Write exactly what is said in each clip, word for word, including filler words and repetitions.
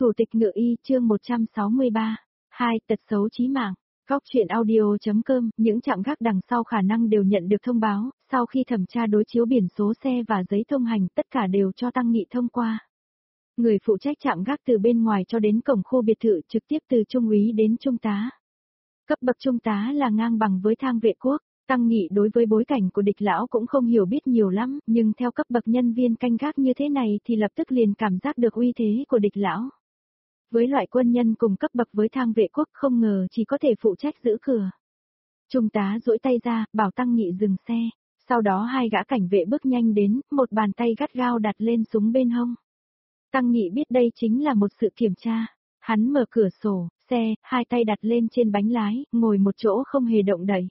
Thủ tịch ngựa y chương một trăm sáu mươi ba. hai. Tật xấu chí mạng. Góc truyện audio.com, những trạm gác đằng sau khả năng đều nhận được thông báo, sau khi thẩm tra đối chiếu biển số xe và giấy thông hành tất cả đều cho Tăng Nghị thông qua. Người phụ trách trạm gác từ bên ngoài cho đến cổng khu biệt thự trực tiếp từ trung úy đến trung tá. Cấp bậc trung tá là ngang bằng với thang vệ quốc. Tăng Nghị đối với bối cảnh của địch lão cũng không hiểu biết nhiều lắm, nhưng theo cấp bậc nhân viên canh gác như thế này thì lập tức liền cảm giác được uy thế của địch lão. Với loại quân nhân cùng cấp bậc với thang vệ quốc không ngờ chỉ có thể phụ trách giữ cửa. Trung tá duỗi tay ra, bảo Tăng Nghị dừng xe, sau đó hai gã cảnh vệ bước nhanh đến, một bàn tay gắt gao đặt lên súng bên hông. Tăng Nghị biết đây chính là một sự kiểm tra. Hắn mở cửa sổ, xe, hai tay đặt lên trên bánh lái, ngồi một chỗ không hề động đậy.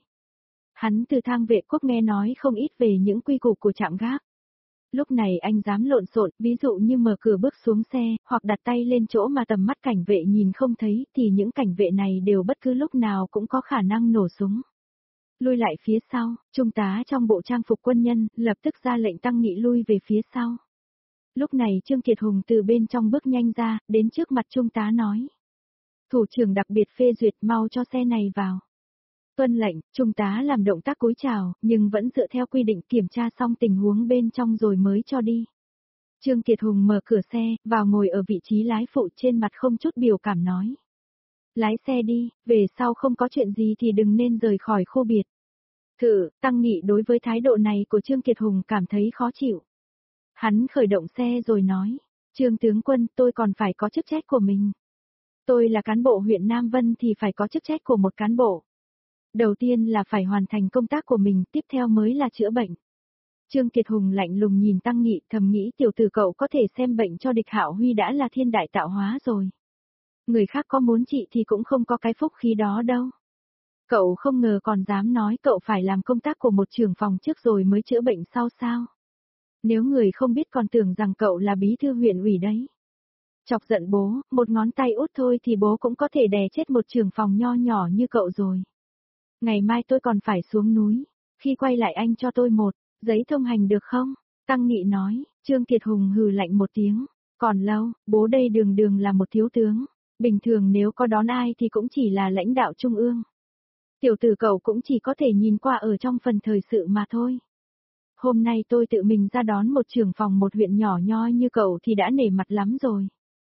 Hắn từ thang vệ quốc nghe nói không ít về những quy củ của trạm gác. Lúc này anh dám lộn xộn, ví dụ như mở cửa bước xuống xe, hoặc đặt tay lên chỗ mà tầm mắt cảnh vệ nhìn không thấy, thì những cảnh vệ này đều bất cứ lúc nào cũng có khả năng nổ súng. Lui lại phía sau, trung tá trong bộ trang phục quân nhân, lập tức ra lệnh Tăng Nghị lui về phía sau. Lúc này Trương Kiệt Hùng từ bên trong bước nhanh ra, đến trước mặt trung tá nói. Thủ trưởng đặc biệt phê duyệt, mau cho xe này vào. Tuân lệnh, trung tá làm động tác cúi chào, nhưng vẫn dựa theo quy định kiểm tra xong tình huống bên trong rồi mới cho đi. Trương Kiệt Hùng mở cửa xe, vào ngồi ở vị trí lái phụ, trên mặt không chút biểu cảm nói. Lái xe đi, về sau không có chuyện gì thì đừng nên rời khỏi khu biệt thự. Tăng Nghị đối với thái độ này của Trương Kiệt Hùng cảm thấy khó chịu. Hắn khởi động xe rồi nói, Trương tướng quân, tôi còn phải có chức trách của mình. Tôi là cán bộ huyện Nam Vân thì phải có chức trách của một cán bộ. Đầu tiên là phải hoàn thành công tác của mình, tiếp theo mới là chữa bệnh. Trương Kiệt Hùng lạnh lùng nhìn Tăng Nghị, thầm nghĩ tiểu tử cậu có thể xem bệnh cho địch Hạo Huy đã là thiên đại tạo hóa rồi. Người khác có muốn trị thì cũng không có cái phúc khí đó đâu. Cậu không ngờ còn dám nói cậu phải làm công tác của một trưởng phòng trước rồi mới chữa bệnh sau sao. Nếu người không biết còn tưởng rằng cậu là bí thư huyện ủy đấy. Chọc giận bố, một ngón tay út thôi thì bố cũng có thể đè chết một trưởng phòng nho nhỏ như cậu rồi. Ngày mai tôi còn phải xuống núi, khi quay lại anh cho tôi một giấy thông hành được không? Tăng Nghị nói. Trương Kiệt Hùng hừ lạnh một tiếng, còn lâu, bố đây đường đường là một thiếu tướng, bình thường nếu có đón ai thì cũng chỉ là lãnh đạo trung ương. Tiểu tử cậu cũng chỉ có thể nhìn qua ở trong phần thời sự mà thôi. Hôm nay tôi tự mình ra đón một trưởng phòng một huyện nhỏ nhoi như cậu thì đã nể mặt lắm rồi.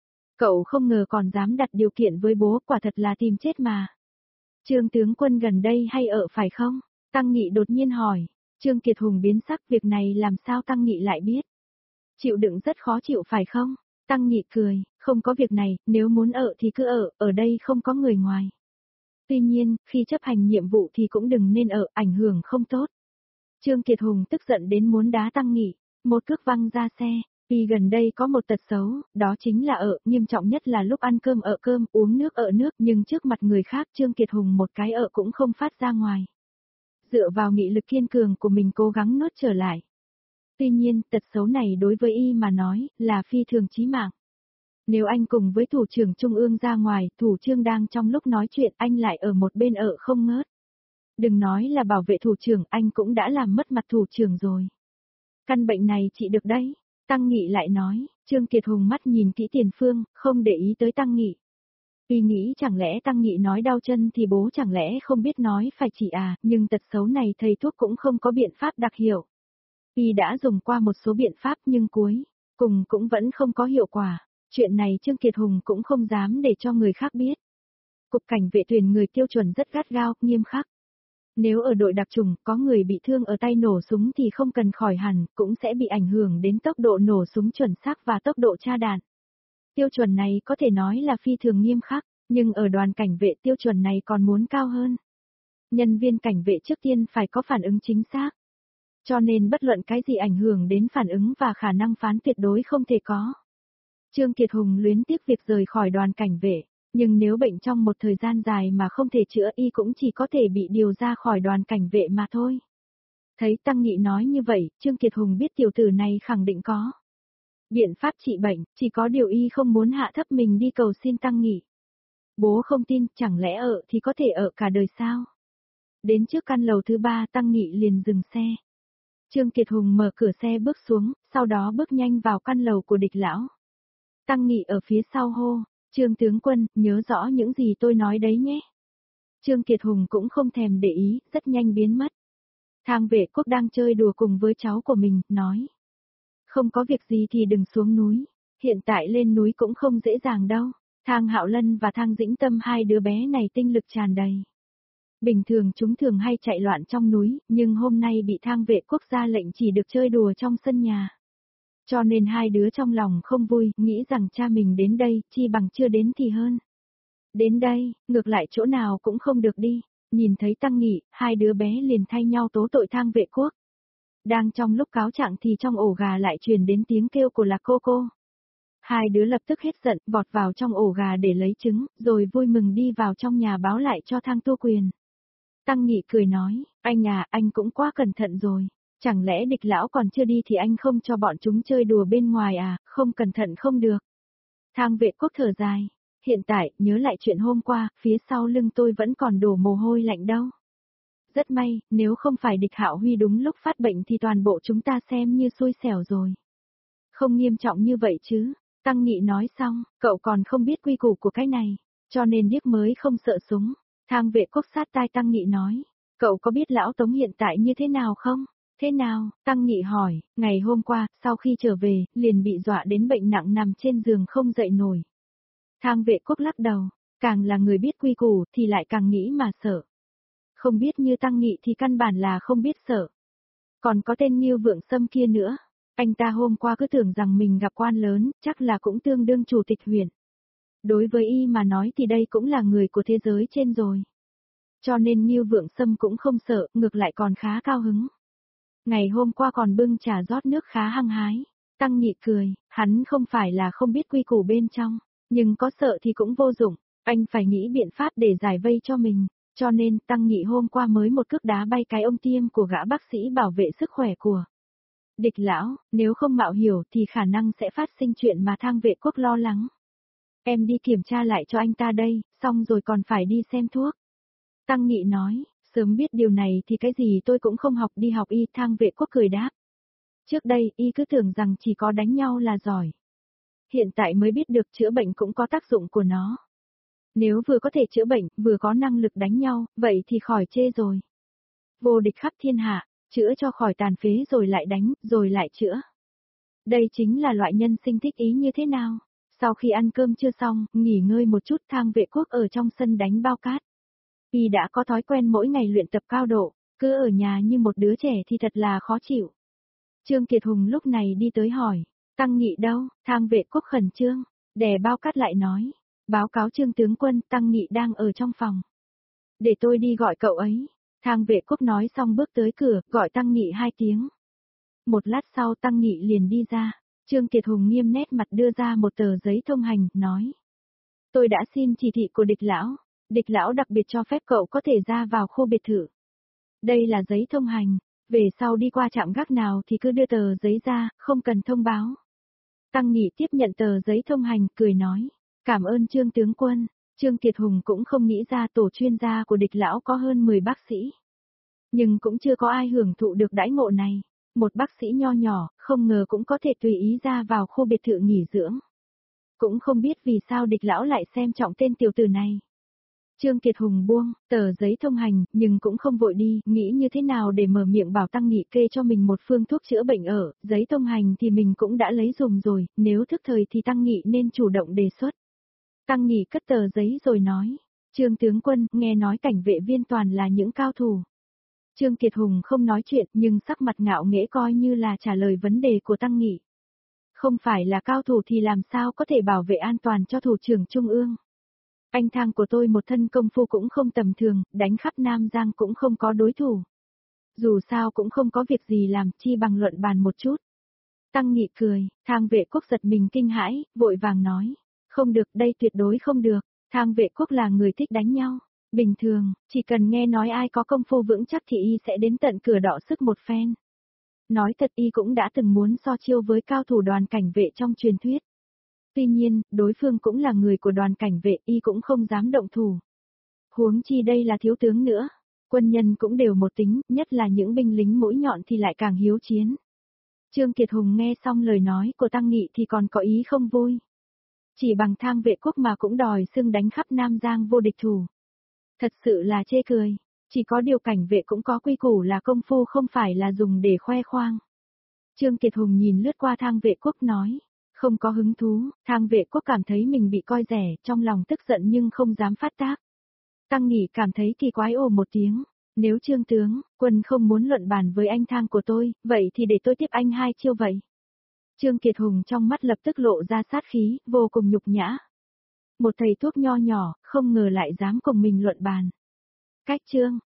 Cậu không ngờ còn dám đặt điều kiện với bố, quả thật là tìm chết mà. Trương tướng quân gần đây hay ở phải không? Tăng Nghị đột nhiên hỏi. Trương Kiệt Hùng biến sắc, việc này làm sao Tăng Nghị lại biết? Chịu đựng rất khó chịu phải không? Tăng Nghị cười, không có việc này, nếu muốn ở thì cứ ở, ở đây không có người ngoài. Tuy nhiên, khi chấp hành nhiệm vụ thì cũng đừng nên ở, ảnh hưởng không tốt. Trương Kiệt Hùng tức giận đến muốn đá Tăng Nghị, một cước văng ra xe. Vì gần đây có một tật xấu, đó chính là ở, nghiêm trọng nhất là lúc ăn cơm ở cơm, uống nước ở nước, nhưng trước mặt người khác Trương Kiệt Hùng một cái ở cũng không phát ra ngoài. Dựa vào nghị lực kiên cường của mình cố gắng nuốt trở lại. Tuy nhiên, tật xấu này đối với y mà nói, là phi thường chí mạng. Nếu anh cùng với thủ trưởng trung ương ra ngoài, thủ trưởng đang trong lúc nói chuyện anh lại ở một bên ở không ngớt. Đừng nói là bảo vệ thủ trưởng, anh cũng đã làm mất mặt thủ trưởng rồi. Căn bệnh này trị được đấy. Tăng Nghị lại nói. Trương Kiệt Hùng mắt nhìn kỹ tiền phương, không để ý tới Tăng Nghị. Y nghĩ chẳng lẽ Tăng Nghị nói đau chân thì bố chẳng lẽ không biết nói phải trị à, nhưng tật xấu này thầy thuốc cũng không có biện pháp đặc hiệu. Y đã dùng qua một số biện pháp nhưng cuối cùng cũng vẫn không có hiệu quả. Chuyện này Trương Kiệt Hùng cũng không dám để cho người khác biết. Cục cảnh vệ tuyển người tiêu chuẩn rất gắt gao, nghiêm khắc. Nếu ở đội đặc trùng có người bị thương ở tay nổ súng thì không cần khỏi hẳn, cũng sẽ bị ảnh hưởng đến tốc độ nổ súng chuẩn xác và tốc độ tra đạn. Tiêu chuẩn này có thể nói là phi thường nghiêm khắc, nhưng ở đoàn cảnh vệ tiêu chuẩn này còn muốn cao hơn. Nhân viên cảnh vệ trước tiên phải có phản ứng chính xác. Cho nên bất luận cái gì ảnh hưởng đến phản ứng và khả năng phán tuyệt đối không thể có. Trương Kiệt Hùng luyến tiếc việc rời khỏi đoàn cảnh vệ. Nhưng nếu bệnh trong một thời gian dài mà không thể chữa y cũng chỉ có thể bị điều ra khỏi đoàn cảnh vệ mà thôi. Thấy Tăng Nghị nói như vậy, Trương Kiệt Hùng biết tiểu tử này khẳng định có biện pháp trị bệnh, chỉ có điều y không muốn hạ thấp mình đi cầu xin Tăng Nghị. Bố không tin, chẳng lẽ ở thì có thể ở cả đời sao? Đến trước căn lầu thứ ba Tăng Nghị liền dừng xe. Trương Kiệt Hùng mở cửa xe bước xuống, sau đó bước nhanh vào căn lầu của địch lão. Tăng Nghị ở phía sau hô, Trương tướng quân, nhớ rõ những gì tôi nói đấy nhé. Trương Kiệt Hùng cũng không thèm để ý, rất nhanh biến mất. Thang Vệ Quốc đang chơi đùa cùng với cháu của mình, nói. Không có việc gì thì đừng xuống núi, hiện tại lên núi cũng không dễ dàng đâu. Thang Hạo Lân và Thang Dĩnh Tâm hai đứa bé này tinh lực tràn đầy. Bình thường chúng thường hay chạy loạn trong núi, nhưng hôm nay bị Thang Vệ Quốc ra lệnh chỉ được chơi đùa trong sân nhà. Cho nên hai đứa trong lòng không vui, nghĩ rằng cha mình đến đây, chi bằng chưa đến thì hơn. Đến đây, ngược lại chỗ nào cũng không được đi. Nhìn thấy Tăng Nghị, hai đứa bé liền thay nhau tố tội Thang Vệ Quốc. Đang trong lúc cáo trạng thì trong ổ gà lại truyền đến tiếng kêu của Lạc Cô Cô. Hai đứa lập tức hết giận, vọt vào trong ổ gà để lấy trứng, rồi vui mừng đi vào trong nhà báo lại cho Thang Tu Quyền. Tăng Nghị cười nói, anh à, anh cũng quá cẩn thận rồi. Chẳng lẽ Địch lão còn chưa đi thì anh không cho bọn chúng chơi đùa bên ngoài à, không cẩn thận không được. Thang Vệ Quốc thở dài, hiện tại, nhớ lại chuyện hôm qua, phía sau lưng tôi vẫn còn đổ mồ hôi lạnh đâu. Rất may, nếu không phải Địch Hạo Huy đúng lúc phát bệnh thì toàn bộ chúng ta xem như xui xẻo rồi. Không nghiêm trọng như vậy chứ. Tăng Nghị nói xong, cậu còn không biết quy củ của cái này, cho nên điếc mới không sợ súng. Thang Vệ Quốc sát tai Tăng Nghị nói, cậu có biết lão Tống hiện tại như thế nào không? Thế nào? Tăng Nghị hỏi, ngày hôm qua, sau khi trở về, liền bị dọa đến bệnh nặng nằm trên giường không dậy nổi. Thang Vệ Quốc lắc đầu, càng là người biết quy củ thì lại càng nghĩ mà sợ. Không biết như Tăng Nghị thì căn bản là không biết sợ. Còn có tên Ngưu Vượng Sâm kia nữa. Anh ta hôm qua cứ tưởng rằng mình gặp quan lớn, chắc là cũng tương đương chủ tịch huyện. Đối với y mà nói thì đây cũng là người của thế giới trên rồi. Cho nên Ngưu Vượng Sâm cũng không sợ, ngược lại còn khá cao hứng. Ngày hôm qua còn bưng trà rót nước khá hăng hái. Tăng Nghị cười, hắn không phải là không biết quy củ bên trong, nhưng có sợ thì cũng vô dụng, anh phải nghĩ biện pháp để giải vây cho mình. Cho nên Tăng Nghị hôm qua mới một cước đá bay cái ông tiêm của gã bác sĩ bảo vệ sức khỏe của Địch lão, nếu không mạo hiểu thì khả năng sẽ phát sinh chuyện mà Thang Vệ Quốc lo lắng. Em đi kiểm tra lại cho anh ta đây, xong rồi còn phải đi xem thuốc. Tăng Nghị nói, sớm biết điều này thì cái gì tôi cũng không học đi học y. Thang Vệ Quốc cười đáp. Trước đây y cứ tưởng rằng chỉ có đánh nhau là giỏi. Hiện tại mới biết được chữa bệnh cũng có tác dụng của nó. Nếu vừa có thể chữa bệnh, vừa có năng lực đánh nhau, vậy thì khỏi chê rồi. Vô địch khắp thiên hạ. Chữa cho khỏi tàn phế rồi lại đánh, rồi lại chữa. Đây chính là loại nhân sinh thích ý như thế nào. Sau khi ăn cơm chưa xong, nghỉ ngơi một chút Thang Vệ Quốc ở trong sân đánh bao cát. Y đã có thói quen mỗi ngày luyện tập cao độ, cứ ở nhà như một đứa trẻ thì thật là khó chịu. Trương Kiệt Hùng lúc này đi tới hỏi, Tăng Nghị đâu? Thang Vệ Quốc khẩn trương, đè bao cát lại nói, báo cáo Trương tướng quân, Tăng Nghị đang ở trong phòng. Để tôi đi gọi cậu ấy. Thang Vệ Quốc nói xong bước tới cửa, gọi Tăng Nghị hai tiếng. Một lát sau Tăng Nghị liền đi ra, Trương Kiệt Hùng nghiêm nét mặt đưa ra một tờ giấy thông hành, nói. Tôi đã xin chỉ thị của Địch lão, Địch lão đặc biệt cho phép cậu có thể ra vào khu biệt thự. Đây là giấy thông hành, về sau đi qua trạm gác nào thì cứ đưa tờ giấy ra, không cần thông báo. Tăng Nghị tiếp nhận tờ giấy thông hành, cười nói, cảm ơn Trương tướng quân. Trương Kiệt Hùng cũng không nghĩ ra tổ chuyên gia của Địch lão có hơn mười bác sĩ. Nhưng cũng chưa có ai hưởng thụ được đãi ngộ này. Một bác sĩ nho nhỏ, không ngờ cũng có thể tùy ý ra vào khu biệt thự nghỉ dưỡng. Cũng không biết vì sao Địch lão lại xem trọng tên tiểu tử này. Trương Kiệt Hùng buông tờ giấy thông hành, nhưng cũng không vội đi, nghĩ như thế nào để mở miệng bảo Tăng Nghị kê cho mình một phương thuốc chữa bệnh ở, giấy thông hành thì mình cũng đã lấy dùng rồi, nếu thức thời thì Tăng Nghị nên chủ động đề xuất. Tăng Nghị cất tờ giấy rồi nói, Trương tướng quân, nghe nói cảnh vệ viên toàn là những cao thủ. Trương Kiệt Hùng không nói chuyện nhưng sắc mặt ngạo nghễ coi như là trả lời vấn đề của Tăng Nghị. Không phải là cao thủ thì làm sao có thể bảo vệ an toàn cho thủ trưởng Trung ương. Anh Thang của tôi một thân công phu cũng không tầm thường, đánh khắp Nam Giang cũng không có đối thủ. Dù sao cũng không có việc gì làm, chi bằng luận bàn một chút. Tăng Nghị cười, Thang Vệ Quốc giật mình kinh hãi, vội vàng nói. Không được, đây tuyệt đối không được. Thang Vệ Quốc là người thích đánh nhau. Bình thường, chỉ cần nghe nói ai có công phu vững chắc thì y sẽ đến tận cửa đọ sức một phen. Nói thật y cũng đã từng muốn so chiêu với cao thủ đoàn cảnh vệ trong truyền thuyết. Tuy nhiên, đối phương cũng là người của đoàn cảnh vệ, y cũng không dám động thủ. Huống chi đây là thiếu tướng nữa. Quân nhân cũng đều một tính, nhất là những binh lính mũi nhọn thì lại càng hiếu chiến. Trương Kiệt Hùng nghe xong lời nói của Tăng Nghị thì còn có ý không vui. Chỉ bằng Thang Vệ Quốc mà cũng đòi xưng đánh khắp Nam Giang vô địch thủ. Thật sự là chê cười, chỉ có điều cảnh vệ cũng có quy củ là công phu không phải là dùng để khoe khoang. Trương Kiệt Hùng nhìn lướt qua Thang Vệ Quốc nói, không có hứng thú, Thang Vệ Quốc cảm thấy mình bị coi rẻ, trong lòng tức giận nhưng không dám phát tác. Tăng Nghỉ cảm thấy kỳ quái ồ một tiếng, nếu Trương tướng, quân không muốn luận bàn với anh Thang của tôi, vậy thì để tôi tiếp anh hai chiêu vậy. Trương Kiệt Hùng trong mắt lập tức lộ ra sát khí, vô cùng nhục nhã. Một thầy thuốc nho nhỏ, không ngờ lại dám cùng mình luận bàn. Cách Trương,